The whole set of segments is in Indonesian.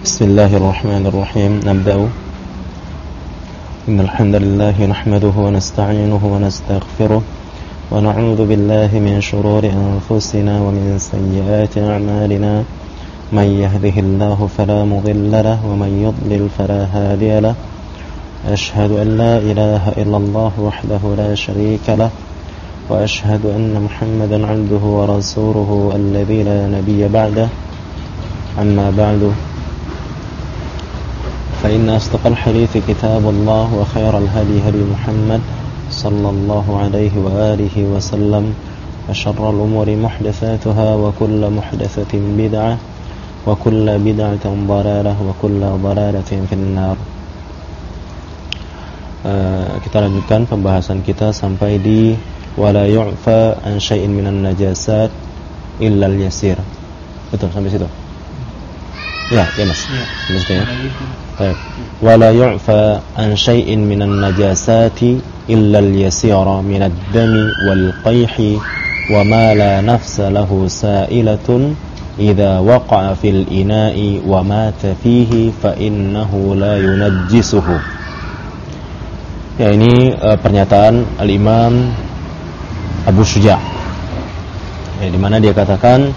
بسم الله الرحمن الرحيم. نبدأ. إن الحمد لله نحمده ونستعينه ونستغفره ونعوذ بالله من شرور أنفسنا ومن سيئات أعمالنا. من يهده الله فلا مضل له ومن يضلل فلا هادي له. أشهد أن لا إله إلا الله وحده لا شريك له وأشهد أن محمدا عبده ورسوله الذي لا نبي بعده. أما بعد فإن أصدق الحديث كتاب الله وخير الهدي هدي محمد صلى الله عليه وآله وسلم وشر الأمور محدثاتها وكل محدثة بدعة وكل بدعة ضلالة وكل ضلالة في النار. Kita lanjutkan pembahasan kita sampai di wala yu'fa an syai'in minan najasat illa al-yasir. Betul sampai situ? Ya, Mas. Ya. Mesti ya. Baik. Wala yu'fa an syai'in minan najasati illa al-yasira minad dami wal qayhi wa ma la nafsa lahu sa'ilatun idza waqa'a fil ina'i wa mata fihi fa innahu la yunajjisuhu. Ya, ini pernyataan Al-Imam Abu Syuja', ya, di mana dia katakan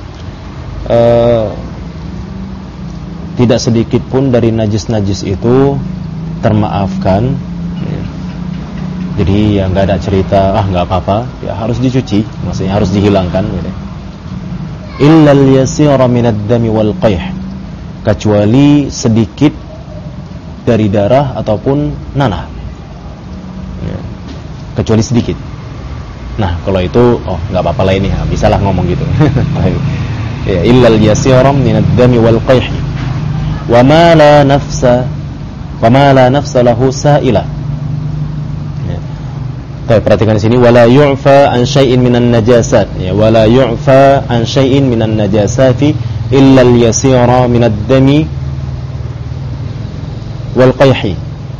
tidak sedikit pun dari najis-najis itu termaafkan, ya. Jadi ya nggak ada cerita nggak apa-apa, ya harus dicuci, maksudnya harus dihilangkan, gitu. Illal yasira minad dami wal qayh, kecuali sedikit dari darah ataupun nanah, ya. Kecuali sedikit. Nah, kalau itu nggak apa-apa lah ini, bisalah ngomong gitu. Ya, illal yasira minad dami wal qayh wa ma la nafsa lahu sa'ilah. Ya. Perhatikan di sini wala yu'fa an syai'in minan najasat, ya, wala yu'fa an syai'in minan najasati illa al-yasira minad dami wal qayhi.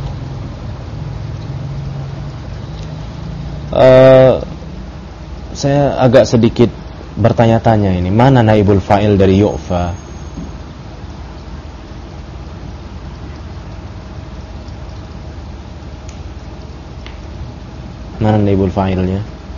Saya agak sedikit bertanya-tanya ini, mana naibul fa'il dari yu'fa? Mana naibul fa'ilnya?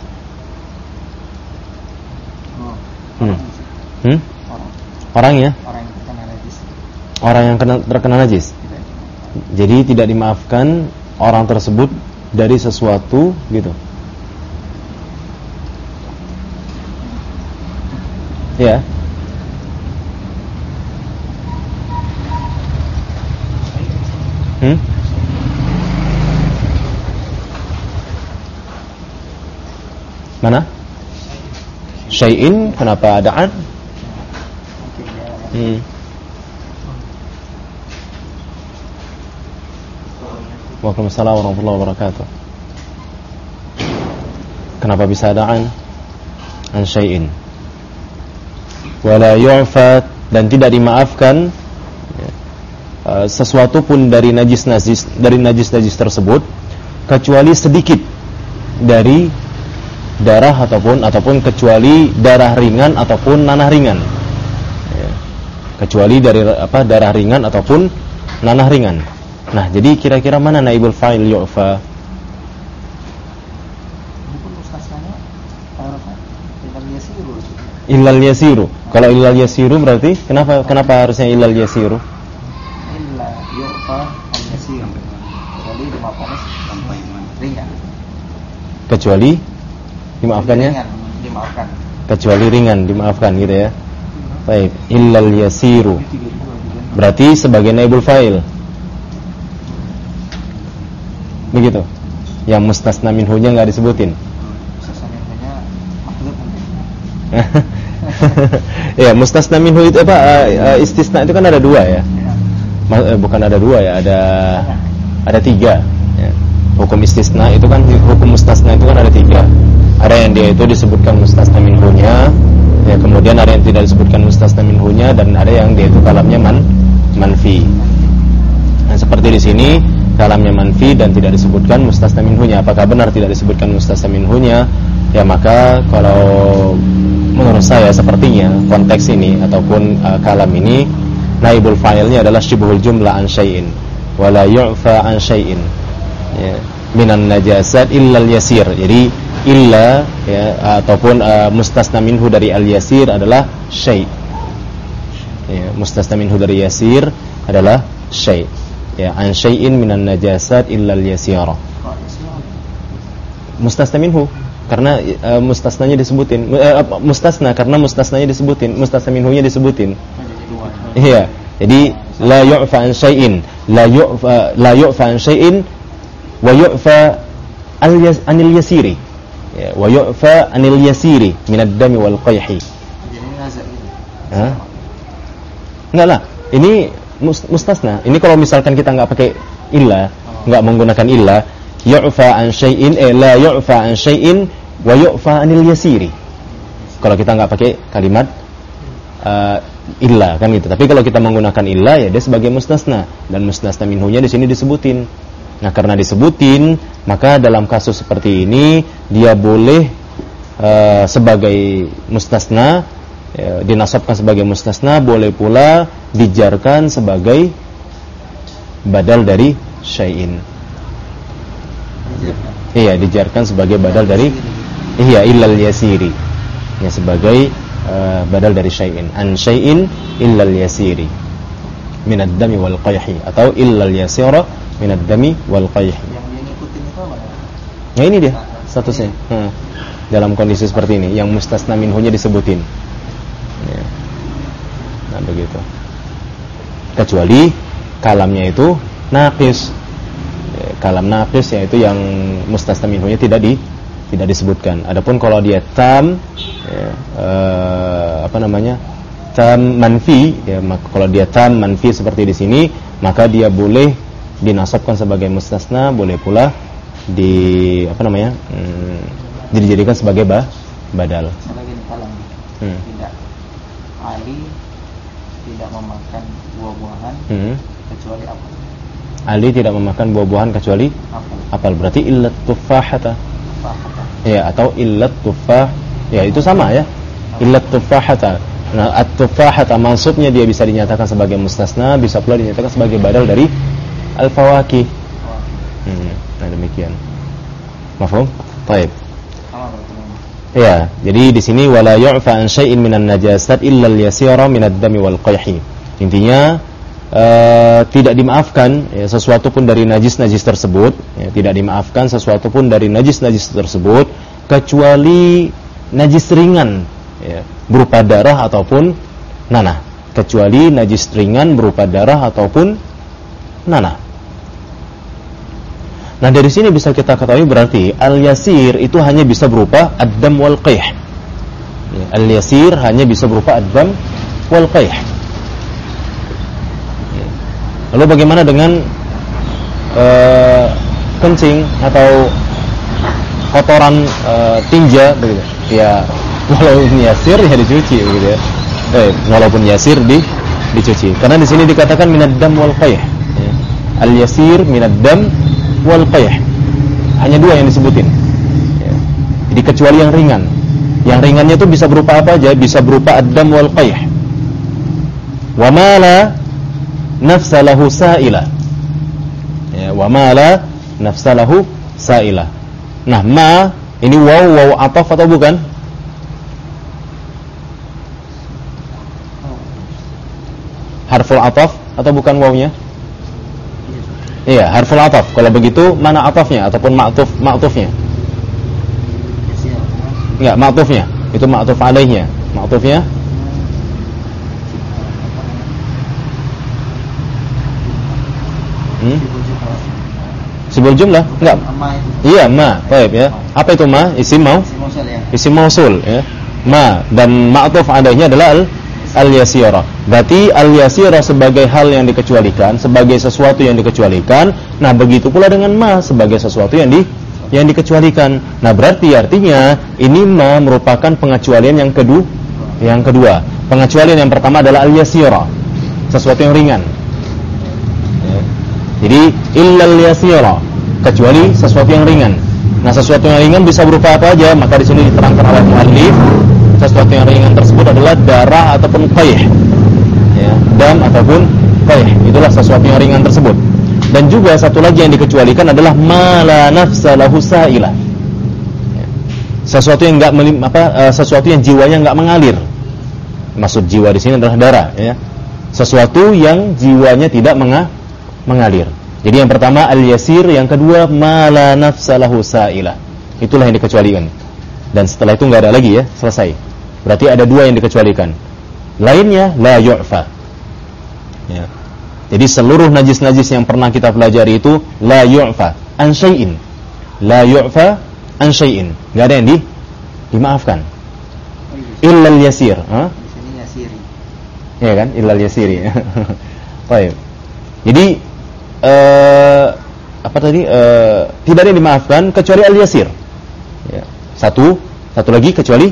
Orangnya? Orang yang terkena najis. Jadi tidak dimaafkan orang tersebut dari sesuatu, gitu. Ya. Mana? Syai'in, kenapa ada an? Waalaikumsalam warahmatullahi wabarakatuh. Kenapa bisa ada an? An syai'in. Wala yu'fa, dan tidak dimaafkan sesuatu pun dari najis-najis tersebut kecuali sedikit dari darah ataupun kecuali darah ringan ataupun nanah ringan, ya. Kecuali dari darah ringan ataupun nanah ringan. Nah, jadi kira-kira mana naibul fa'il yu'fa? Illal yasiru. Kalau illal yasiru berarti kenapa harusnya illal yasiru? Illa yu'fa al yasiru. Kecuali dimaafkan ringan. Kecuali dimaafkannya? Dimaafkan. Kecuali ringan dimaafkan, gitu ya. Baik, illal yasiru. Berarti sebagai naibul fa'il. Begitu. Yang mustasna minhunya enggak disebutin. Mustasna minhunya mahdhuf. Ya, mustasna minhu itu istisna itu kan ada dua ya. Bukan ada dua ya, ada tiga ya. Hukum istisna itu kan, hukum mustasna itu kan ada tiga. Ada yang dia itu disebutkan mustasna minhunya, ya, kemudian ada yang tidak disebutkan mustasna minhunya, dan ada yang dia itu kalamnya manfi. Nah, seperti di sini kalamnya manfi dan tidak disebutkan mustasna minhunya. Apakah benar tidak disebutkan mustasna minhunya? Ya, maka kalau menurut saya sepertinya konteks ini ataupun kalam ini naibul fa'ilnya adalah syibhul jumlah an syai'in wa la yu'fa an syai'in, ya, minan najasat illa al-yasir. Jadi illa, ya, ataupun mustasna minhu dari al-yasir adalah syai', ya, mustasna minhu dari yasir adalah syai', ya, an syai'in minan najasat illa al-yasira. Mustasna minhu karena mustasnanya disebutin, mustasna karena mustasnanya disebutin, mustasna minhunya disebutin. Iya, jadi la yu'fa an syai'in, la yu'fa an syai'in wa yu'fa anil yasiri, ya, wa yu'fa anil yasiri min ad-dami wal qayhi. Jadi nazar gitu. Hah? Enggak lah, ini mustasna. Ini kalau misalkan kita enggak pakai illa, enggak menggunakan illa, yu'fa an syai'in, la yu'fa an syai'in wa yu'fa anil yasiri. Kalau kita enggak pakai kalimat illa, kan gitu. Tapi kalau kita menggunakan illa, ya dia sebagai mustasna, dan mustasna minhunya di sini disebutin. Nah, karena disebutin, maka dalam kasus seperti ini dia boleh sebagai mustasna, ya, dinasabkan sebagai mustasna, boleh pula dijarkan sebagai badal dari syai'in. Iya, dijarkan sebagai badal dari illal yasiri, ya, sebagai badal dari syai'in, an syai'in illal yasiri minad dami wal qayhi, atau illal yasira minad dami wal qayhi. Yang dia ngikutin itu apa? Nah, ini dia statusnya. Dalam kondisi seperti ini, yang mustasna minhunya disebutin, ya. Nah, begitu. Kecuali kalamnya itu naqis, ya, kalam naqis, yaitu yang mustasna minhunya tidak disebutkan. Adapun kalau dia tam, ya, tam manfi, ya, kalau dia tam manfi seperti di sini, maka dia boleh dinasabkan sebagai mustasna, boleh pula dijadikan sebagai badal. Lagi kalam. Tidak, Ali tidak memakan buah-buahan kecuali apel. Ali tidak memakan buah-buahan kecuali apel. Berarti illat tuffahata. Ya, atau illat tuffah, ya, itu sama, ya. Illat tuffahata. Nah, at-tuffahata mansubnya dia bisa dinyatakan sebagai mustasna, bisa pula dinyatakan sebagai badal dari al-fawakih. Nah, demikian. Mafhum? Baik. Ya, jadi di sini wala yu'fa an syai'in minan najasat illa al-yasira minad dami wal qayhi. Intinya tidak dimaafkan, ya, sesuatu pun dari najis-najis tersebut, ya, tidak dimaafkan sesuatu pun dari najis-najis tersebut kecuali najis ringan, ya, berupa darah ataupun nanah, kecuali najis ringan berupa darah ataupun nanah. Nah, dari sini bisa kita ketahui berarti al-yasir itu hanya bisa berupa ad-dam wal qayh. Ya, al-yasir hanya bisa berupa ad-dam wal qayh. Ya. Lalu bagaimana dengan kencing atau kotoran tinja begitu? Ya, walaupun yasir ya dicuci begitu, ya. Walaupun yasir dicuci. Karena di sini dikatakan minad dam wal qayh. Ya. Al-yasir minad dam wal qayh, hanya dua yang disebutin, ya. Jadi kecuali yang ringan. Yang ringannya itu bisa berupa apa aja? Bisa berupa ad-dam wal qayh. Wa ma la nafsa lahu sa'ila, ya, wa ma la nafsa lahu sa'ila. Nah, ma ini waw ataf atau bukan? Harful ataf atau bukan wawnya? Iya, harful ataf. Kalau begitu mana atafnya ataupun ma'tufnya? Enggak, ma'tufnya. Itu ma'tuf alaihnya. Ma'tufnya? Sibul jumlah? Enggak. Iya, ma. Baik, ya. Apa itu ma? Isim mausul, ya. Ma dan ma'tuf alaihnya adalah al-yasira. Berarti al-yasira sebagai hal yang dikecualikan, sebagai sesuatu yang dikecualikan. Nah, begitu pula dengan ma sebagai sesuatu yang dikecualikan. Nah, berarti artinya ini ma merupakan pengecualian yang kedua. Pengecualian yang pertama adalah al-yasira, sesuatu yang ringan. Ya. Jadi illal yasira, kecuali sesuatu yang ringan. Nah, sesuatu yang ringan bisa berupa apa aja? Maka di sini diterangkan oleh muallif, sesuatu yang ringan tersebut adalah darah ataupun qayh. Ya, dam ataupun qayh. Itulah sesuatu yang ringan tersebut. Dan juga satu lagi yang dikecualikan adalah ma la nafsa lahu sa'ilah. Sesuatu yang sesuatu yang jiwanya enggak mengalir. Maksud jiwa di sini adalah darah, ya. Sesuatu yang jiwanya tidak mengalir. Jadi yang pertama al-yasir, yang kedua ma la nafsa lahu sa'ilah. Itulah yang dikecualikan. Dan setelah itu enggak ada lagi, ya, selesai. Berarti ada dua yang dikecualikan. Lainnya la yu'fa. Ya. Jadi seluruh najis-najis yang pernah kita pelajari itu la yu'fa an syai'in. La yu'fa an syai'in. Enggak ada yang dimaafkan. Illa al-yasir, ha? Di sini yasiri. Ya kan? Illa al-yasiri. Baik. Jadi tidak ada yang dimaafkan kecuali al-yasir. Ya. Satu lagi kecuali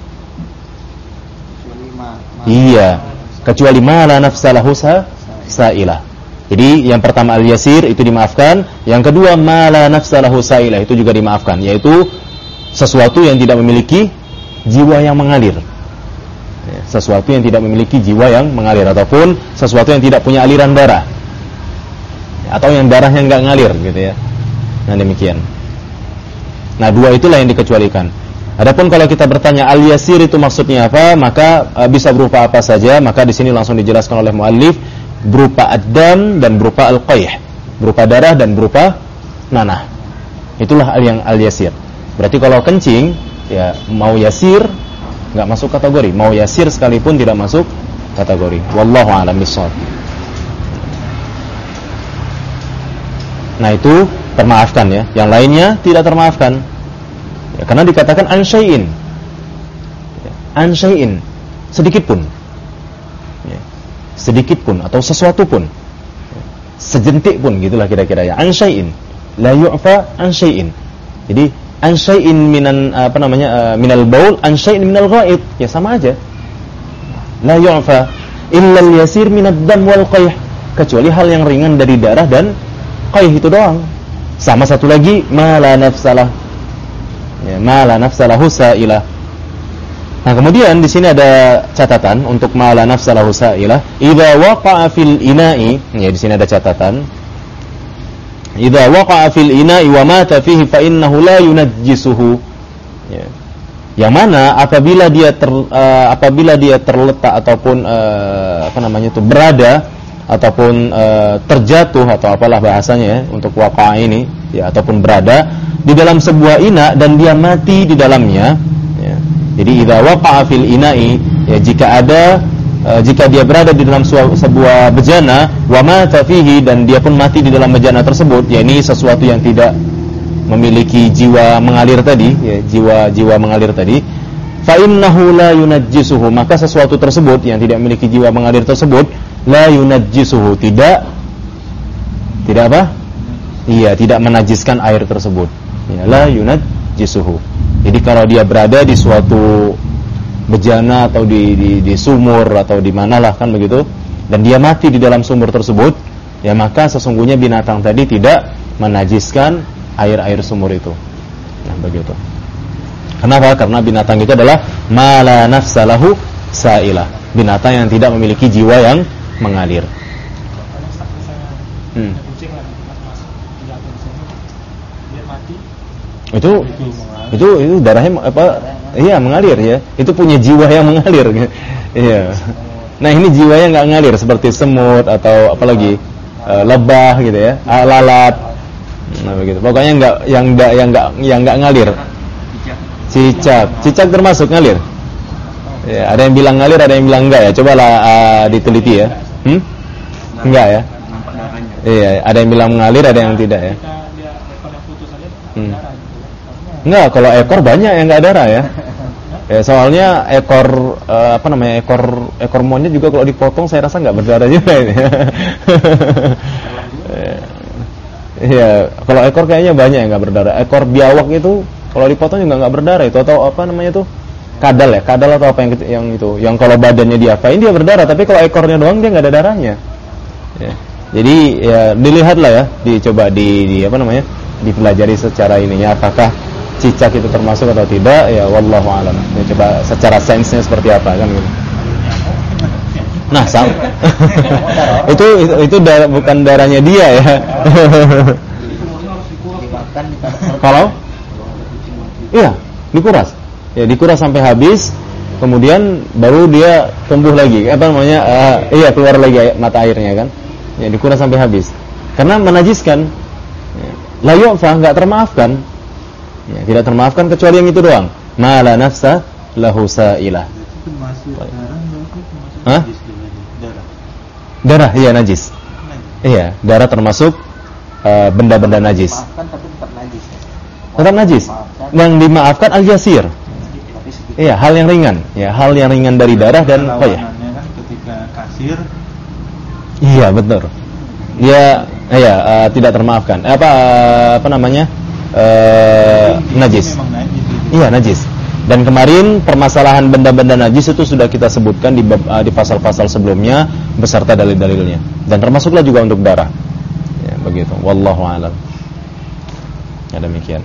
iya, kecuali ma la nafsa lahu sa'ilah. Jadi yang pertama al-yasir itu dimaafkan, yang kedua ma la nafsa lahu sa'ilah itu juga dimaafkan, yaitu sesuatu yang tidak memiliki jiwa yang mengalir. Ya, sesuatu yang tidak memiliki jiwa yang mengalir ataupun sesuatu yang tidak punya aliran darah. Ya, atau yang darahnya enggak ngalir gitu ya. Nah, demikian. Nah, dua itulah yang dikecualikan. Adapun kalau kita bertanya al-yasir itu maksudnya apa, maka bisa berupa apa saja, maka di sini langsung dijelaskan oleh muallif berupa ad-dam dan berupa al-qayh, berupa darah dan berupa nanah. Itulah yang al-yasir. Berarti kalau kencing, ya mau yasir enggak masuk kategori, mau yasir sekalipun tidak masuk kategori. Wallahu a'lam bishawab. Nah, itu termaafkan ya. Yang lainnya tidak termaafkan. Ya, karena dikatakan an syai'in. Ya, an syai'in, sedikit pun. Ya, sedikit pun atau sesuatu pun. Ya, sejentik pun gitulah kira-kira ya. An syai'in, la yu'fa an syai'in. Jadi an syai'in minal baul, an syai'in minal ghaib. Ya sama aja. La yu'fa illa al-yasir minad dam wal qayh. Kecuali hal yang ringan dari darah dan qayh itu doang. Sama satu lagi ma la nafsalah. Ya, ma la nafsalahu sa'ilah. Nah, kemudian di sini ada catatan untuk ma la nafsalahu sa'ilah. Idza waqa'a fil ina'i, ya di sini ada catatan. Idza waqa'a fil ina'i wa mata fihi fa innahu la yunajjisuhu. Ya. Yang mana apabila dia terletak ataupun berada ataupun terjatuh atau apalah bahasanya ya untuk waqa'a ini ya, ataupun berada di dalam sebuah ina dan dia mati di dalamnya ya. Jadi idza waqa'a fil ina'i ya, jika dia berada di dalam sebuah bejana wa mata fihi dan dia pun mati di dalam bejana tersebut, ya ini sesuatu yang tidak memiliki jiwa mengalir tadi ya, jiwa mengalir tadi, fa innahu la yunajjisuhu, maka sesuatu tersebut yang tidak memiliki jiwa mengalir tersebut la yunajjisuhu, tidak apa? Iya, tidak menajiskan air tersebut. Ya, la yunajjisuhu. Jadi kalau dia berada di suatu bejana atau di sumur atau di manalah kan begitu, dan dia mati di dalam sumur tersebut, ya maka sesungguhnya binatang tadi tidak menajiskan air sumur itu. Nah, begitu. Kenapa? Karena binatang itu adalah ma la nafsa lahu sa'ilah. Binatang yang tidak memiliki jiwa yang mengalir. Itu darahnya apa? Iya, mengalir ya. Itu punya jiwa yang mengalir. Iya. Nah, ini jiwanya enggak ngalir seperti semut atau apalagi lebah gitu ya, lalat. Nah, begitu. Pokoknya yang enggak ngalir. Cicak termasuk ngalir. Ya, ada yang bilang ngalir, ada yang bilang enggak ya. Cobalah diteliti ya. Enggak ya? Iya, ada yang bilang mengalir, ada yang tidak ya. Enggak, kalau ekor banyak yang enggak darah ya. Ya, soalnya ekor ekor monyet juga kalau dipotong saya rasa enggak berdarah juga ini. Iya, kalau ekor kayaknya banyak yang enggak berdarah. Ekor biawak itu kalau dipotong juga enggak berdarah itu, atau apa namanya itu? Kadal ya, kadal atau apa yang itu. Yang kalau badannya diapain dia berdarah, tapi kalau ekornya doang dia enggak ada darahnya. Ya. Jadi ya dilihatlah ya, dicoba dipelajari secara ininya apakah cicak itu termasuk atau tidak, ya wallahu alam. Ya, coba secara sainsnya seperti apa kan gitu. Nah, itu bukan darahnya dia ya. Dimakan Kalau iya, dikuras. Ya, dikuras sampai habis, kemudian baru dia tumbuh lagi. Keluar lagi mata airnya kan. Ya, dikuras sampai habis. Karena menajiskan. Ya, la yu'fa, enggak termaafkan. Ya, tidak termaafkan kecuali yang itu doang. Ma la nafsa lahu sa'ilah. Itu masuk darah, Hah? najis juga nih. Darah, iya najis. Iya, darah termasuk benda-benda najis. maafkan tapi tetap najis. Tetap najis. Yang dimaafkan al-yasir. Tapi sedikit. Iya, hal yang ringan. Ya, hal yang ringan dari darah dan Lawanannya kan ketika kasir Iya, betul. Dia tidak termaafkan. Apa namanya? Najis. memang najis gitu. Iya, najis. Dan kemarin permasalahan benda-benda najis itu sudah kita sebutkan di pasal-pasal sebelumnya beserta dalil-dalilnya. Dan termasuklah juga untuk darah. Ya, begitu. Wallahu a'lam. Ya, demikian.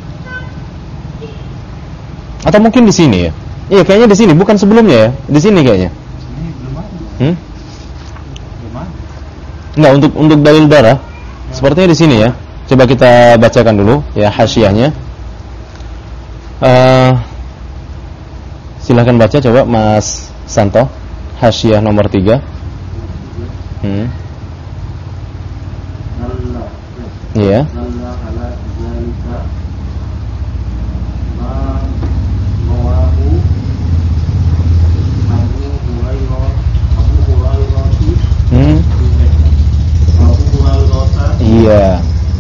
Atau mungkin di sini ya? Iya, kayaknya di sini, bukan sebelumnya ya. Di sini kayaknya. Sini belum ada. Belum ada. Enggak, untuk dalil darah sepertinya di sini ya. Coba kita bacakan dulu ya hasyiahnya. Silahkan baca coba Mas Santo, hasyiah nomor 3. Iya. Iya.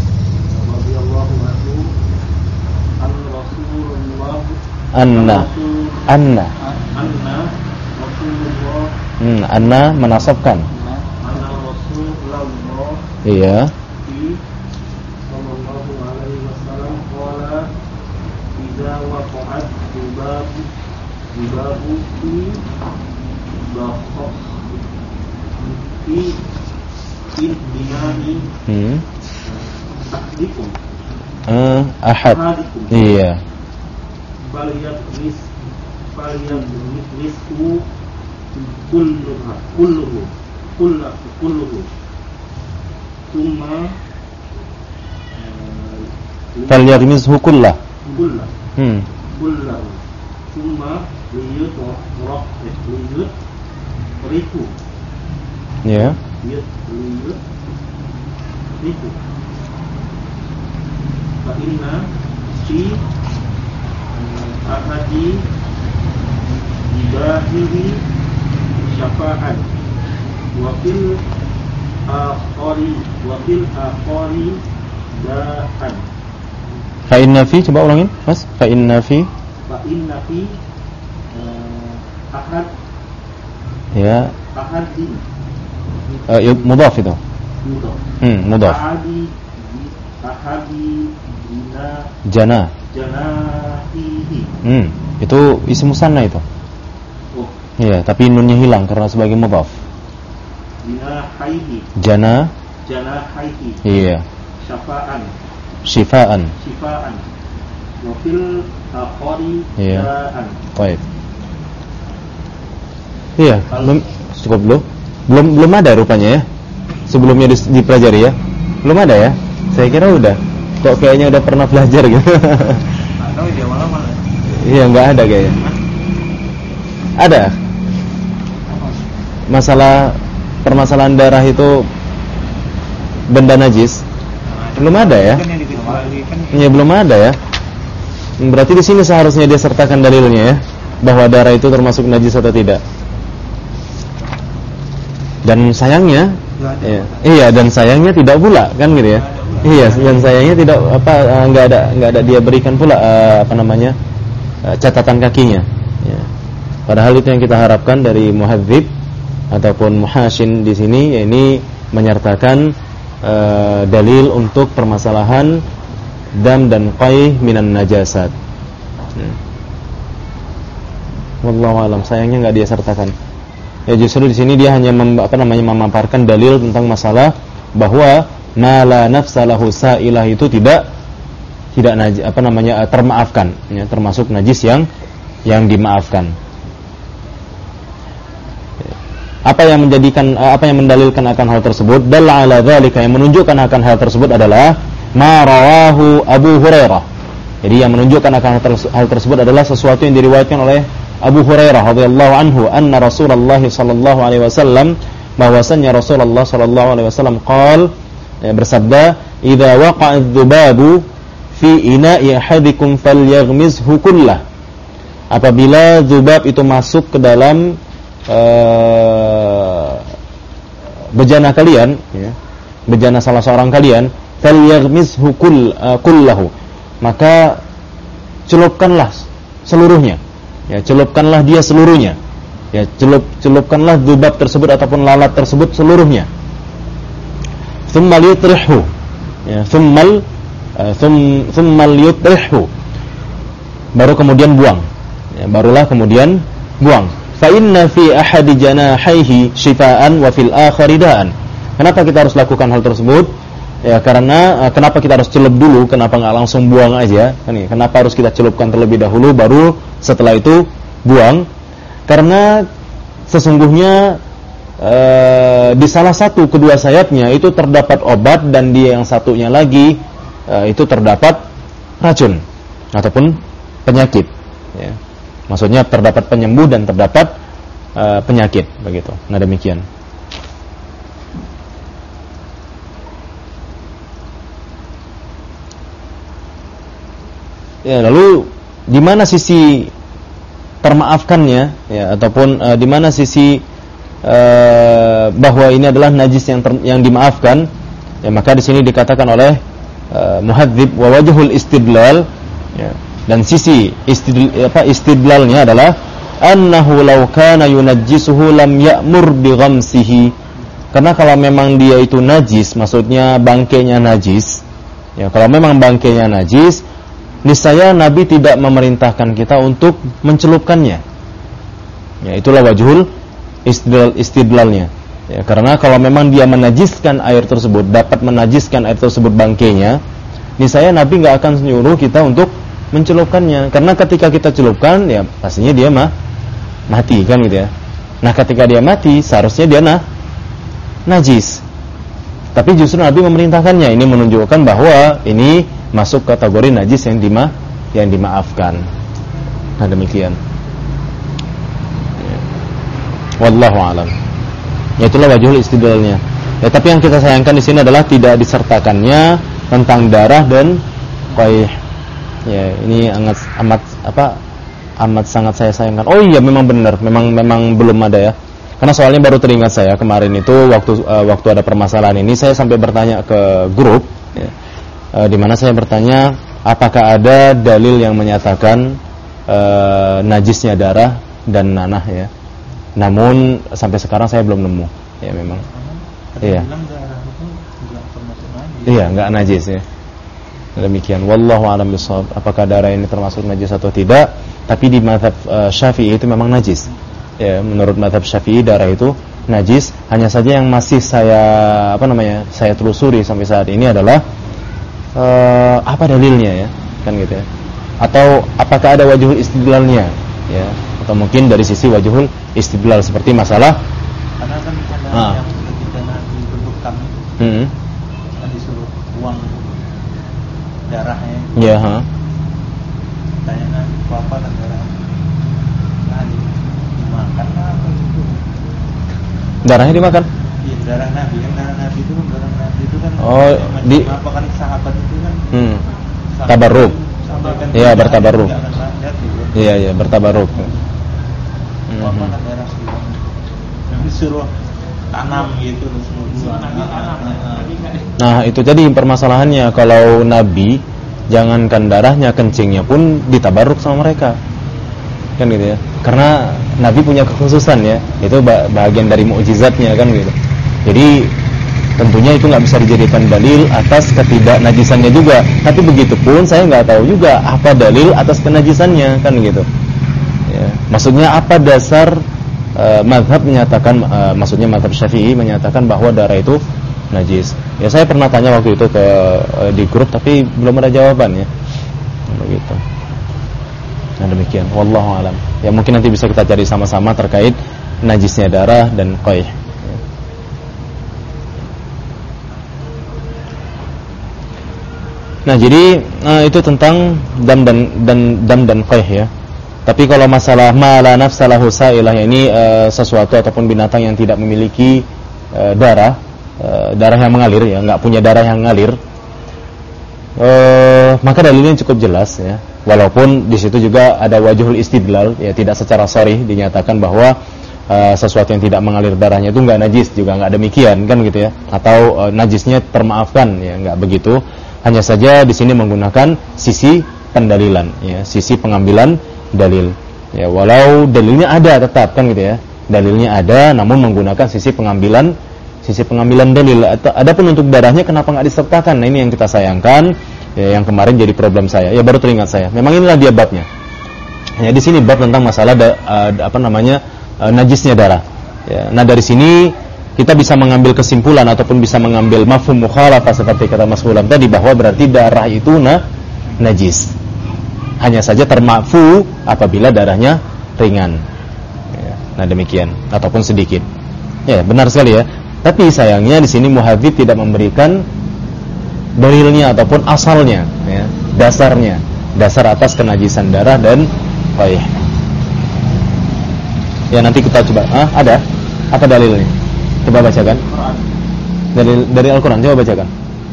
Anna menasabkan. Iya. Ahad. Iya. Falyaghmishu kullah. Ya. Inna fi ahadi dibahihi syafa'an wa fil akhari da'an. Fa inna fi, coba ulangin Mas. Fa inna fi ahad ya ahadi mudhaf itu. Mudhaf. Ahadi jana. Itu isim musanna itu. Iya, tapi nunnya hilang karena sebagai mudhaf. Jana. Iya. Syifaan. Wa fil akhari da'an. Baik. Iya, cukup dulu. Belum ada rupanya ya. Sebelumnya dipelajari ya. Belum ada ya. Saya kira udah. Kok kayaknya udah pernah belajar gitu. Atau di awal-awal. Iya, enggak ada kayaknya. Ada. Permasalahan darah itu benda najis. Belum ada ya? Iya, belum ada ya. Berarti di sini seharusnya dia sertakan dalilnya ya, bahwa darah itu termasuk najis atau tidak. Dan sayangnya, iya, dan sayangnya tidak pula, kan gitu ya. Iya, dan sayangnya tidak enggak ada dia berikan pula catatan kakinya. Ya. Padahal itu yang kita harapkan dari muhadzib ataupun muhasyin di sini, yakni menyertakan dalil untuk permasalahan dam dan qaih minan najasat. Wallahu alam, sayangnya enggak dia sertakan. Ya, justru di sini dia hanya memaparkan dalil tentang masalah bahwa ma la nafsa lahu sa'ilah itu tidak termaafkan, ya, termasuk najis yang dimaafkan. Apa yang mendalilkan akan hal tersebut? Dalla ala dzalika, yang menunjukkan akan hal tersebut adalah ma rawahu Abu Hurairah. Jadi yang menunjukkan akan hal tersebut adalah sesuatu yang diriwayatkan oleh Abu Hurairah radhiyallahu anhu, anna Rasulullah sallallahu alaihi wasallam, bahwasannya Rasulullah sallallahu alaihi wasallam bersabda, "Idza waqa'a adz-dzubabu fi ina'i ahadikum falyaghmizhu kullah." Apabila dzubab itu masuk ke dalam bejana kalian, ya, bejana salah seorang kalian, falyaghmizhu kullahu, maka celupkanlah seluruhnya, ya, celupkanlah dia seluruhnya, ya, celupkanlah dzubab tersebut ataupun lalat tersebut seluruhnya. Tsumma yutrihhu, ya, tsumma yutrihhu, baru kemudian buang, ya, barulah kemudian buang. Fa inna fi ahadi janahaihi shifaan wa fil akhari da'an. Kenapa kita harus lakukan hal tersebut? Ya, karena kenapa kita harus celup dulu? Kenapa enggak langsung buang aja? Kenapa harus kita celupkan terlebih dahulu baru setelah itu buang? Karena sesungguhnya di salah satu kedua sayapnya itu terdapat obat, dan di yang satunya lagi itu terdapat racun ataupun penyakit, ya. Maksudnya terdapat penyembuh dan terdapat penyakit, begitu. Nah, demikian. Ya, lalu di mana sisi termaafkannya, ya, ataupun di mana sisi bahwa ini adalah najis yang dimaafkan? Ya, maka di sini dikatakan oleh muhadzib wa wajhul istidlal, ya, dan sisi istidlalnya adalah annahu law kana yunajjisuhu lam ya'mur bi ghamsihi. Karena kalau memang dia itu najis, maksudnya bangkainya najis, ya, kalau memang bangkainya najis, niscaya Nabi tidak memerintahkan kita untuk mencelupkannya. Ya, itulah wajhul istidlalnya. Ya, karena kalau memang dia menajiskan air tersebut, dapat menajiskan air tersebut bangkainya, niscaya Nabi enggak akan menyuruh kita untuk mencelupkannya. Karena ketika kita celupkan, ya pastinya dia mati, kan gitu ya. Nah, ketika dia mati, seharusnya dia najis. Tapi justru Nabi memerintahkannya. Ini menunjukkan bahwa ini masuk kategori najis yang dimaafkan. Nah, demikian. Wallahu alam. Ya, itulah wajhul istidlalnya. Ya, tapi yang kita sayangkan di sini adalah tidak disertakannya tentang darah dan qaih. Ya, ini amat sangat saya sayangkan. Oh iya, memang benar, memang belum ada, ya. Karena soalnya baru teringat saya kemarin itu waktu ada permasalahan ini, saya sampai bertanya ke grup, ya, di mana saya bertanya apakah ada dalil yang menyatakan najisnya darah dan nanah, ya. Namun sampai sekarang saya belum nemu, ya, memang. Iya. Iya, enggak najis, ya. Demikian, wallahu a'lam bishawab. Apakah darah ini termasuk najis atau tidak? Tapi di mazhab Syafi'i itu memang najis. Ya, menurut mazhab Syafi'i darah itu najis. Hanya saja yang masih saya telusuri sampai saat ini adalah apa dalilnya, ya, kan gitu, ya. Atau apakah ada wajhul istidlalnya, ya, atau mungkin dari sisi wajhul istidlal seperti masalah karena kan ada yang ketika Nabi berbuka kan disuruh buang darahnya. Ya, Tanya Nabi, apa kan darah Nabi dimakan apa itu? Darahnya dimakan? Iya, darah Nabi itu kan apa kan sahabat itu kan tabarruk. Iya, bertabarruk. Iya, bertabarruk. Apa kan darah disuruh tanam gitu Nah, itu jadi permasalahannya. Kalau Nabi, jangankan darahnya, kencingnya pun ditabarruk sama mereka, kan gitu, ya. Karena Nabi punya kekhususan, ya, itu bagian dari mukjizatnya, kan gitu. Jadi tentunya itu nggak bisa dijadikan dalil atas ketidaknajisannya juga. Tapi begitupun saya nggak tahu juga apa dalil atas kenajisannya, kan gitu, ya. Maksudnya apa dasar mazhab menyatakan, maksudnya mazhab Syafi'i menyatakan bahwa darah itu najis. Ya, saya pernah tanya waktu itu di grup, tapi belum ada jawabannya. Begitu. Nah, demikian. Wallahu alam. Ya, mungkin nanti bisa kita cari sama-sama terkait najisnya darah dan qaih. Nah, jadi itu tentang dam dan qaih ya. Tapi kalau masalah ma la nafsa lahu sa'ilah, ini sesuatu ataupun binatang yang tidak memiliki darah yang mengalir ya, enggak punya darah yang mengalir, maka dalilnya cukup jelas ya. Walaupun di situ juga ada wajhul istidlal ya, tidak secara sharih dinyatakan bahwa sesuatu yang tidak mengalir darahnya itu enggak najis, juga enggak demikian kan gitu ya. Atau najisnya termaafkan ya, enggak begitu. Hanya saja di sini menggunakan sisi pendalilan ya, sisi pengambilan dalil. Ya, walau dalilnya ada tetap kan gitu ya. Dalilnya ada namun menggunakan sisi pengambilan dalil. Adapun untuk darahnya kenapa enggak disertakan? Nah, ini yang kita sayangkan ya, yang kemarin jadi problem saya. Ya baru teringat saya. Memang inilah dia babnya. Ya, di sini bab tentang masalah najisnya darah. Ya, nah dari sini kita bisa mengambil kesimpulan ataupun bisa mengambil mafhum mukhalafah seperti kata Mas Hulam tadi, bahwa berarti darah itu najis. Hanya saja termafu apabila darahnya ringan. Ya, nah demikian ataupun sedikit. Ya, benar sekali ya. Tapi sayangnya di sini muhadzib tidak memberikan dalilnya ataupun asalnya ya, dasar atas kenajisan darah dan qaih. Ya nanti kita coba. Ada apa dalilnya? Coba bacakan. Dari Al-Quran, coba bacakan.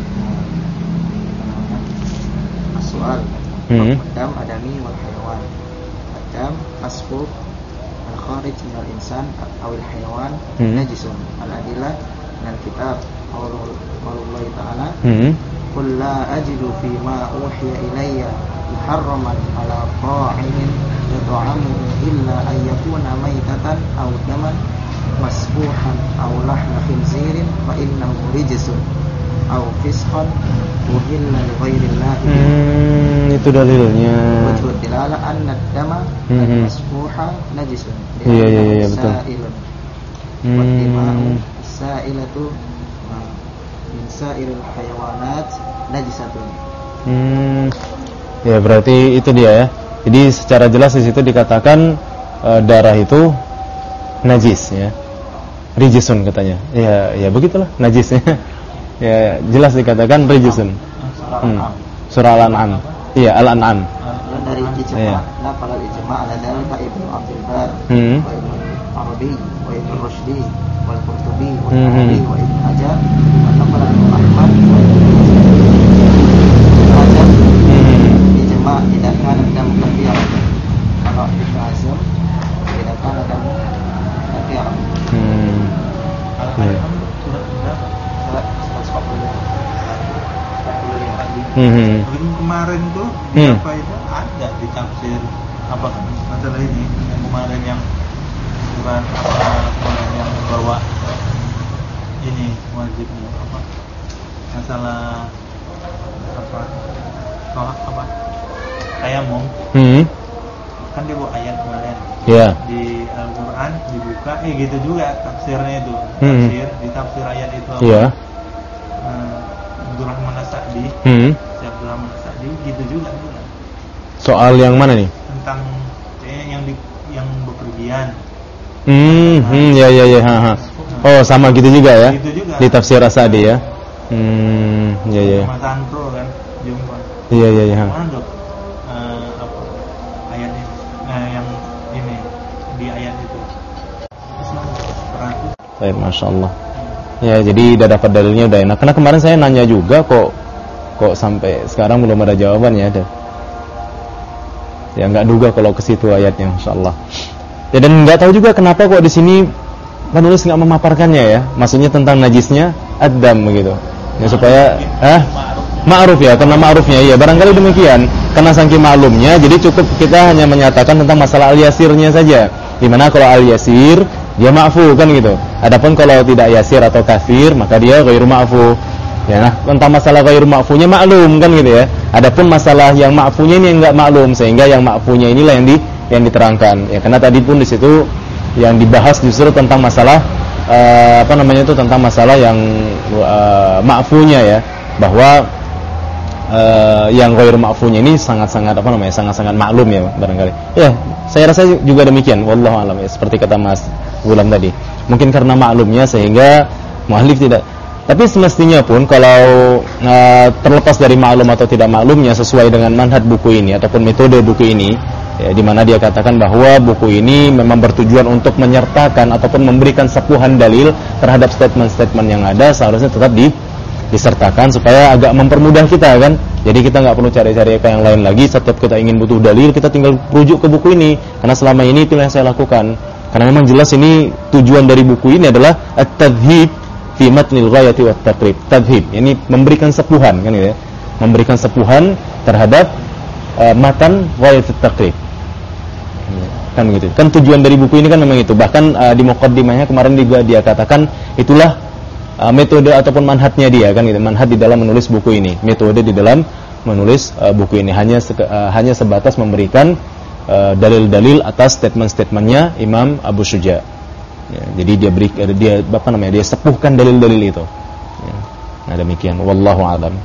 As-su'al. Dam adami wal hayawan. Dam masfuk al-kharij minal insan awil hayawan najisun. Al-adillah minal kitab qaulullahi ta'ala qul la ajidu fima uhiya ilayya muharraman ala ta'imin yat'amuhu illa an yakuna maytatan aw daman masfuhan aw lahma khinzirin fa innahu rijsun aw fisqan uhilla li ghairillah. Itu dalilnya. Wajhu dilala anna ad-dama masfuha najisun. Iya betul. Wa dima'u sa'ilatu min sa'iril hayawanat najisatun. Ya berarti itu dia ya. Jadi secara jelas di situ dikatakan darah itu najis ya. Rijisun katanya. Ya begitulah najisnya. Ya jelas dikatakan rijisun. Surah Al-An'am. Iya, Al-An'am. Dari ijma', naqal al-ijma' ala dalika Ibnu Abdul Bar, wa Ibnu Arabi, wa Ibnu Rushdi, wal Qurtubi, wa Nawawi, wa Ibnu Hajar, wa naqal Ahmad, wa Hajar. Ijma' tidak kan dan kafir. Kalau Ibnu Hazm tidak kan dan kafir. Kemarin tuh apa itu ada di tafsir apa masalah ini yang kemarin yang surat apa kemarin yang bawa ini wajibnya apa masalah apa tayamum kan dia bawa ayat kemarin di Al-Quran dibuka gitu juga tafsirnya itu di tafsir ayat itu Abdurrahman As-Sa'di Abdurrahman As-Sa'di gitu juga soal yang mana nih? Tentang yang bepergian. Ya. Oh, sama gitu juga ya. Gitu juga. Di tafsir As-Sa'di ya. Ya. Mas Andro kan jumpa. Iya. Mana dok? Apa ayat ini? Yang ini di ayat itu. Baik, Masya Allah. Ya, jadi udah dapat dalilnya udah enak. Karena kemarin saya nanya juga kok sampai sekarang belum ada jawabannya ada. Ya nggak duga kalau ke situ ayatnya, Masya Allah. Ya dan nggak tahu juga kenapa kok di sini penulis nggak memaparkannya ya. Maksudnya tentang najisnya ad-dam begitu. Ya supaya ma'ruf ya, karena ma'rufnya iya barangkali demikian. Karena saking maklumnya, jadi cukup kita hanya menyatakan tentang masalah al-yasirnya saja. Dimana kalau al-yasir dia ma'fu kan gitu. Adapun kalau tidak yasir atau kafir maka dia ghairu ma'fu. Ya, nah tentang masalah ghairu ma'funya maklum kan gitu ya. Adapun masalah yang ma'funya ini yang enggak maklum, sehingga yang ma'funya inilah yang diterangkan. Ya karena tadi pun di situ yang dibahas justru tentang masalah tentang masalah yang ma'funya ya, bahwa yang ghairu ma'funya ini sangat-sangat sangat-sangat maklum ya barangkali. Ya, saya rasa juga demikian wallahu alam ya, seperti kata Mas gulam tadi. Mungkin karena maklumnya sehingga muallif tidak. Tapi semestinya pun kalau terlepas dari maklum atau tidak maklumnya, sesuai dengan manhaj buku ini ataupun metode buku ini, ya, di mana dia katakan bahwa buku ini memang bertujuan untuk menyertakan ataupun memberikan sepuhan dalil terhadap statement-statement yang ada, seharusnya tetap disertakan supaya agak mempermudah kita kan. Jadi kita nggak perlu cari-cari yang lain lagi. Setiap kita ingin butuh dalil, kita tinggal rujuk ke buku ini. Karena selama ini itulah yang saya lakukan. Karena memang jelas ini tujuan dari buku ini adalah at-tadhhib fi matnil ghayati wat taqrib. Tadhhib, ini memberikan sepuhan kan gitu ya. Memberikan sepuhan terhadap matan ghayatut taqrib. Kan gitu. Kan tujuan dari buku ini kan memang itu. Bahkan di muqaddimahnya kemarin juga dia katakan itulah metode ataupun manhajnya dia kan gitu. Manhaj di dalam menulis buku ini. Metode di dalam menulis buku ini hanya sebatas memberikan dalil-dalil atas statement-statementnya Imam Abu Syuja. Ya, jadi dia sepuhkan dalil-dalil itu. Ya. Nah demikian, wallahu a'lam.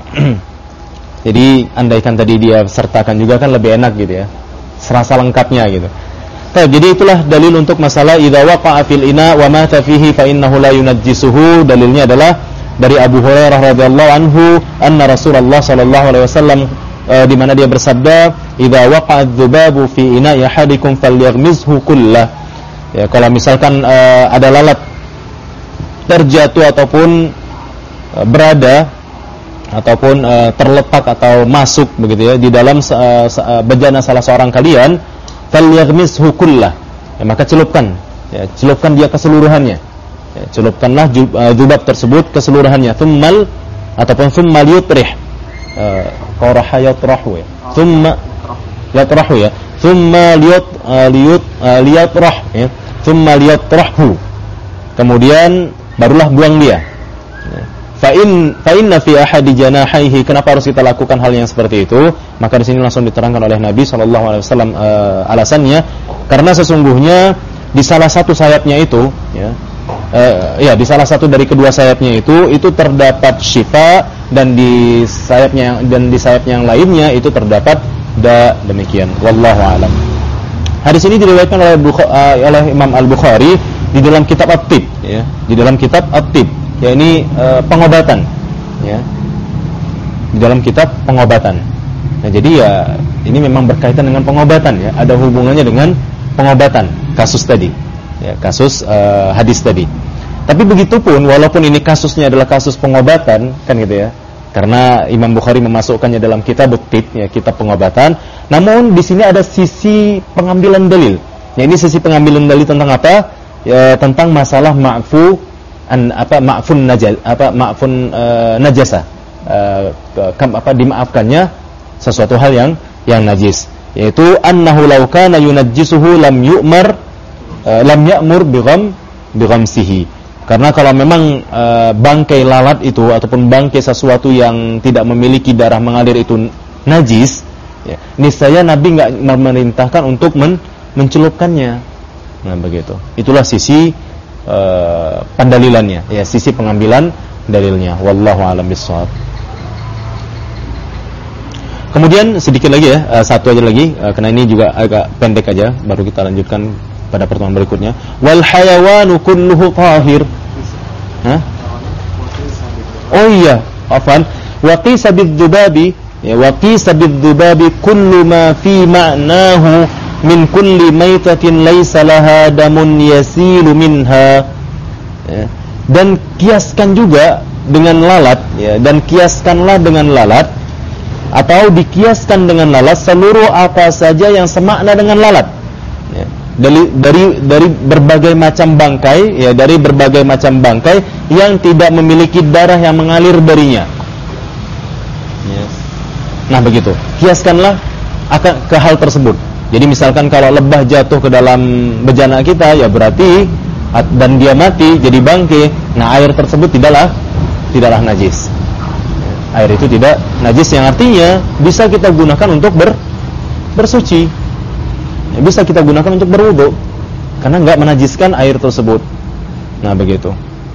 Jadi andaikan tadi dia sertakan juga kan lebih enak gitu ya, serasa lengkapnya gitu. Jadi itulah dalil untuk masalah idza waqa'a fil ina wa mata fihi fa innahu la yunajjisuhu. Dalilnya adalah dari Abu Hurairah radhiyallahu anhu anna Rasulullah sallallahu alaihi wasallam di mana dia bersabda, idza waqa'a adz-dzubabu fi ina'i ahadikum falyaghmizhu kullah. Ya, kalau misalkan ada lalat terjatuh ataupun berada ataupun terletak atau masuk begitu ya di dalam bejana salah seorang kalian, falyaghmizhu kullah, ya, maka celupkan dia keseluruhannya. Ya, celupkanlah dzubab tersebut keseluruhannya. Thumma yutrih, qaraha yatrahu ya. Thumma yatrahu ya. Thumma liyatrah ya. Thumma liyatrahu. Kemudian barulah buang dia. Fa inna fi ahadi janahaihi. Kenapa harus kita lakukan hal yang seperti itu? Maka di sini langsung diterangkan oleh Nabi sallallahu alaihi wasallam alasannya, karena sesungguhnya di salah satu sayapnya itu ya, di salah satu dari kedua sayapnya itu terdapat syifa, dan di sayapnya yang lainnya itu terdapat demikian. Wallahu a'lam. Hadis ini diriwayatkan oleh Imam Al-Bukhari di dalam kitab At-Tib ya, di dalam kitab At-Tib, ya ini pengobatan ya. Di dalam kitab pengobatan. Nah, jadi ya ini memang berkaitan dengan pengobatan ya, ada hubungannya dengan pengobatan kasus tadi. Ya, kasus hadis tadi. Tapi begitupun walaupun ini kasusnya adalah kasus pengobatan kan gitu ya. Karena Imam Bukhari memasukkannya dalam kitab At-Tib ya, kitab pengobatan. Namun di sini ada sisi pengambilan dalil. Ya, ini sisi pengambilan dalil tentang apa? Ya, tentang masalah ma'fun najasa. Dimaafkannya sesuatu hal yang najis. Yaitu annahu law kana yunajjisuhu lam ya'mur bighamsihi. Karena kalau memang bangkai lalat itu ataupun bangkai sesuatu yang tidak memiliki darah mengalir itu najis, ya, niscaya Nabi enggak memerintahkan untuk mencelupkannya. Nah, begitu. Itulah sisi pendalilannya, ya, sisi pengambilan dalilnya. Wallahu a'lam bishawab. Kemudian sedikit lagi ya, satu aja lagi, karena ini juga agak pendek aja, baru kita lanjutkan pada pertemuan berikutnya. Wal hayawanu kulluhu tahir. Hah? Oh iya, afwan. Wa qisa bidzubabi, ya, wa qisa bidzubabi kullu ma fi ma'nahu min kulli maitatin laysa laha damun yasilu minha. Ya. Dan kiaskan juga dengan lalat, ya, dan kiaskanlah dengan lalat atau dikiaskan dengan lalat seluruh apa saja yang semakna dengan lalat. Ya. Dari berbagai macam bangkai, ya, dari berbagai macam bangkai yang tidak memiliki darah yang mengalir darinya. Yes. Nah, begitu. Kiaskanlah akan ke hal tersebut. Jadi misalkan kalau lebah jatuh ke dalam bejana kita, ya berarti dan dia mati jadi bangkai. Nah, air tersebut tidaklah najis. Air itu tidak najis, yang artinya bisa kita gunakan untuk bersuci. Ya, bisa kita gunakan untuk berwudu karena enggak menajiskan air tersebut. Nah, begitu.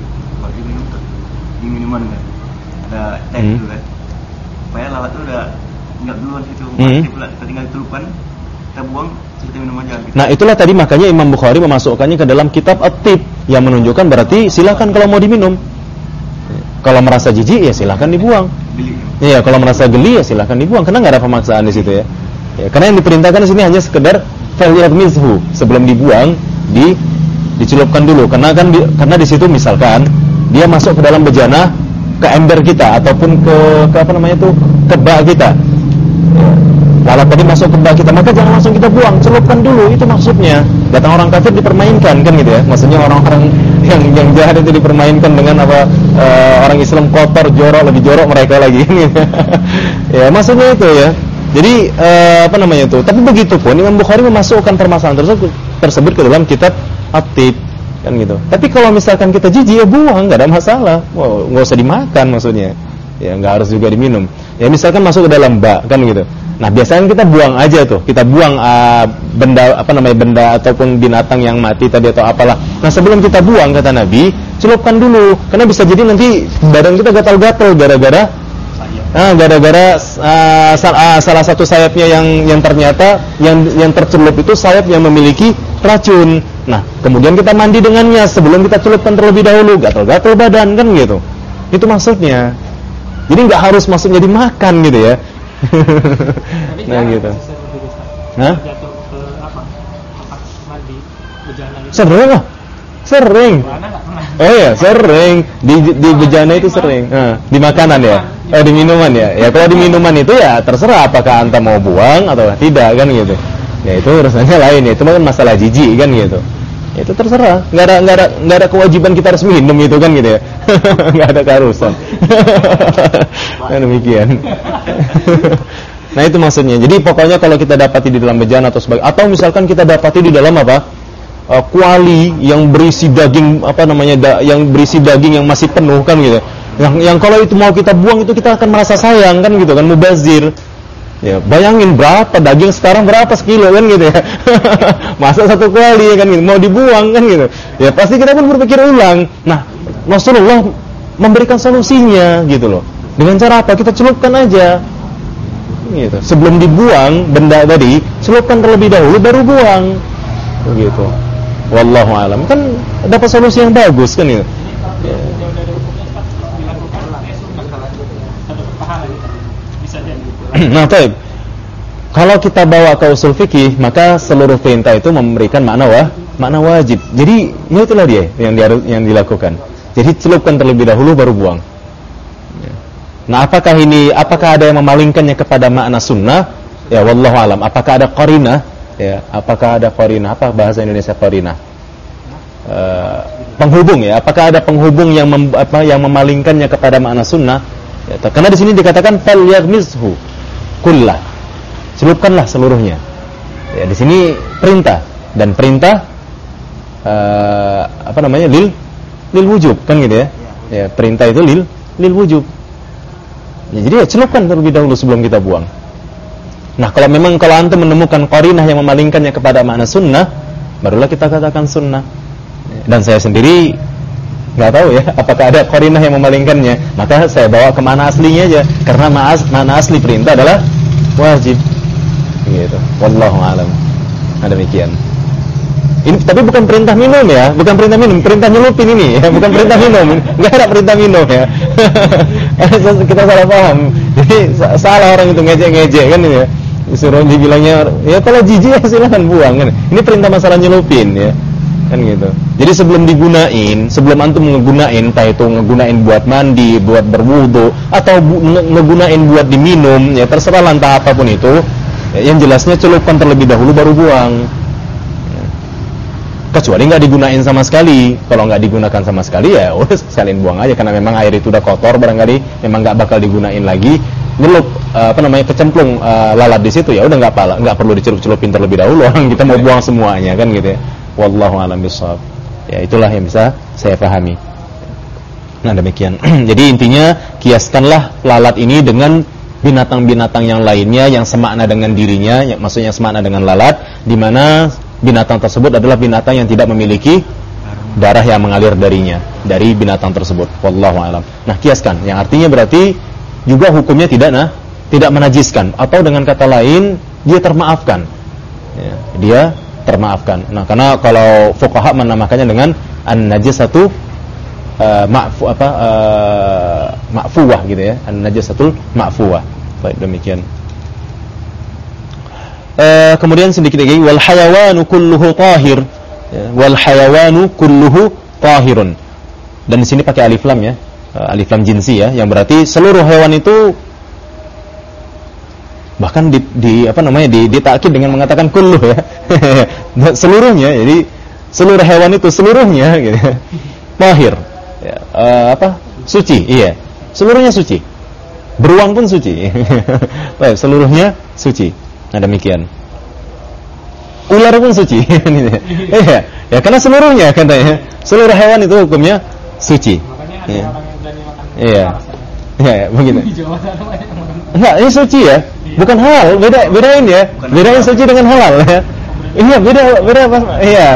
Di minuman kan ada teh dulu kan. Supaya lalat itu udah enggak duluan situ, mati pula, kita tinggal celupkan, kita buang kita minum aja gitu. Nah itulah tadi makanya Imam Bukhari memasukkannya ke dalam kitab At-Tib yang menunjukkan berarti silakan kalau mau diminum. Kalau merasa jijik ya silakan dibuang. Iya, kalau merasa geli ya silakan dibuang karena nggak ada pemaksaan di situ ya. Ya, karena yang diperintahkan di sini hanya sekedar falyadmizhu, sebelum dibuang dicelupkan dulu karena di situ misalkan dia masuk ke dalam bejana, ke ember kita ataupun ke apa namanya itu, ke bak kita. Ya. Lalat tadi masuk ke bak kita, maka jangan langsung kita buang, celupkan dulu, itu maksudnya. Datang orang kafir dipermainkan kan gitu ya. Maksudnya orang-orang yang jahat itu dipermainkan dengan apa, orang Islam kotor, jorok, lebih jorok mereka lagi gitu. Ya, maksudnya itu ya. Jadi apa namanya itu? Tapi begitu pun Imam Bukhari memasukkan permasalahan tersebut ke dalam kitab At-Tib kan gitu. Tapi kalau misalkan kita jijik ya buang, nggak ada masalah. Wow, nggak usah dimakan maksudnya. Ya nggak harus juga diminum. Ya misalkan masuk ke dalam bak kan gitu. Nah biasanya kita buang aja tuh. Kita buang benda ataupun binatang yang mati tadi atau apalah. Nah sebelum kita buang kata Nabi, celupkan dulu karena bisa jadi nanti badan kita gatal-gatal gara-gara salah satu sayapnya yang ternyata yang tercelup itu sayap yang memiliki racun. Nah, kemudian kita mandi dengannya sebelum kita celupkan terlebih dahulu, gatal-gatal badan kan gitu. Itu maksudnya. Jadi nggak harus maksudnya dimakan gitu ya. Nah gitu. Hah? Sering lah. Sering. Oh iya, sering. Di bejana itu sering. Di makanan ya. Oh, di minuman ya. Ya kalau di minuman itu ya terserah apakah anta mau buang atau tidak kan gitu. Ya itu urusannya lain ya. Itu kan masalah jijik kan gitu. Ya, itu terserah. Enggak ada kewajiban kita harus minum itu kan gitu ya. Enggak ada keharusan. Nah, demikian. Nah, itu maksudnya. Jadi pokoknya kalau kita dapati di dalam bejana atau misalkan kita dapati di dalam apa? Kuali yang berisi daging yang berisi daging yang masih penuh kan gitu. Yang kalau itu mau kita buang itu kita akan merasa sayang kan gitu kan, mubazir. Ya, bayangin berapa daging sekarang berapa sekilo kan gitu ya. Masa satu kuali kan gitu, mau dibuang kan gitu. Ya pasti kita pun berpikir ulang. Nah, Rasulullah memberikan solusinya gitu loh. Dengan cara apa? Kita celupkan aja. Gitu. Sebelum dibuang benda tadi, celupkan terlebih dahulu baru buang. Begitu. Wallahu alam. Kan dapat solusi yang bagus kan itu. Ya. Nah, taib. Kalau kita bawa ke usul fikih, maka seluruh perintah itu memberikan makna wajib. Jadi, ya itulah dia yang dilakukan. Jadi celupkan terlebih dahulu baru buang. Nah, apakah ada yang memalingkannya kepada makna sunnah? Ya, wallahu alam. Apakah ada qarinah? Ya, apakah ada qarinah? Apa bahasa Indonesia qarinah? Penghubung ya. Apakah ada penghubung yang memalingkannya kepada makna sunnah? Ya, karena di sini dikatakan falyaghmizhu kullah. Celupkanlah seluruhnya. Ya, di sini perintah dan perintah lil wujub kan gitu ya. Ya, perintah itu lil wujub. Ya, jadi ya celupkan terlebih dahulu sebelum kita buang. Nah, kalau antum menemukan qarinah yang memalingkannya kepada makna sunnah, barulah kita katakan sunnah. Dan saya sendiri nggak tahu ya apakah ada qarinah yang memalingkannya, maka saya bawa ke makna aslinya aja, karena makna asli perintah adalah wajib. Gitu. Wallahu a'lam. Nah, demikian. Ini tapi bukan perintah minum ya, bukan perintah minum, perintah nyelupin ini ya, bukan perintah minum. Enggak ada perintah minum ya. Kita salah paham. Jadi salah orang itu ngejek-ngejek kan ini ya. Disuruh dibilangnya ya kalau jijik ya silakan buang kan. Ini perintah masalah nyelupin ya. Kan gitu. Jadi sebelum antum ngegunain, entah itu ngegunain buat mandi, buat berwudu atau ngegunain buat diminum, ya terserah entah apapun itu. Ya, yang jelasnya celupkan terlebih dahulu baru buang. Ya. Kecuali nggak digunain sama sekali. Kalau nggak digunakan sama sekali ya udah sekalian buang aja karena memang air itu udah kotor barangkali, memang nggak bakal digunain lagi. Nyelup kecemplung lalat di situ ya udah nggak perlu dicelup-celupin terlebih dahulu. Orang kita mau buang semuanya kan gitu ya. Wallahu a'lam bishawab. Ya itulah yang bisa saya pahami. Nah, demikian. Jadi intinya kiaskanlah lalat ini dengan binatang-binatang yang lainnya yang semakna dengan dirinya, maksudnya semakna dengan lalat, di mana binatang tersebut adalah binatang yang tidak memiliki darah yang mengalir darinya, dari binatang tersebut. Wallahu a'lam. Nah, kiaskan, yang artinya berarti juga hukumnya tidak menajiskan, atau dengan kata lain dia termaafkan. ya, dia termaafkan. Nah, karena kalau fuqaha menamakannya dengan an-najasatu ma'fuwah gitu ya, an-najasatul ma'fuwah. Baik, demikian. Kemudian sedikit lagi, wal hayawanu kulluhu tahir, ya, wal hayawanu kulluhu tahirun. Dan di sini pakai alif lam ya, alif lam jinsi ya, yang berarti seluruh hewan itu, bahkan ditakkid dengan mengatakan kulluh ya. Seluruhnya, jadi seluruh hewan itu seluruhnya gitu. Tahir. Ya, suci, iya. Seluruhnya suci. Beruang pun suci. Baik, seluruhnya suci. Nah, demikian. Ular pun suci. Iya, ya karena seluruhnya katanya. Seluruh hewan itu hukumnya suci. Makanya ada Iya. orang yang berani makan. Iya. Iya, begitu. Di Jawa sana banyak yang makan. Enggak, ini suci ya. Bukan halal, bedain ya. Bedain suci dengan halal ya. Iya, beda apa? Iya.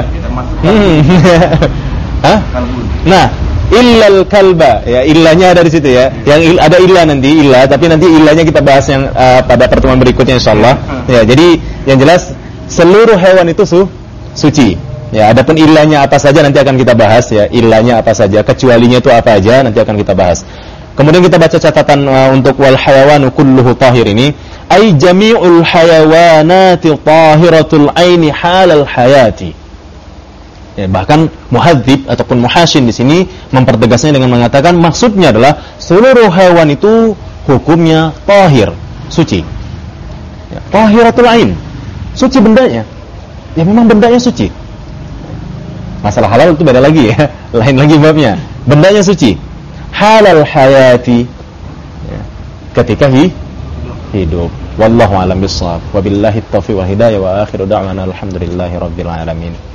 Hah? Nah, illal kalba ya, illanya ada di situ ya. Yang ada illah nanti, illah, tapi nanti illanya kita bahas yang pada pertemuan berikutnya insyaallah. Ya, jadi yang jelas seluruh hewan itu suci. Ya, adapun illanya apa saja nanti akan kita bahas ya. Illanya apa saja, kecualinya itu apa aja nanti akan kita bahas. Kemudian kita baca catatan untuk wal hayawanu kulluhu tahir ini, ay jami'ul hayawanati tahiratul aini halal hayati. Ya, bahkan muhadzib ataupun muhasyin di sini mempertegasnya dengan mengatakan maksudnya adalah seluruh hewan itu hukumnya tahir, suci. Ya, tahiratul ain, suci bendanya. Ya memang bendanya suci. Masalah halal itu beda lagi ya, lain lagi babnya. Bendanya suci. Halal hayati, ya, ketika hidup. Wallahu a'lam bishshawab. Wabillahi taufiq wal hidayah wa akhiru da'wana alhamdulillahi rabbil alamin.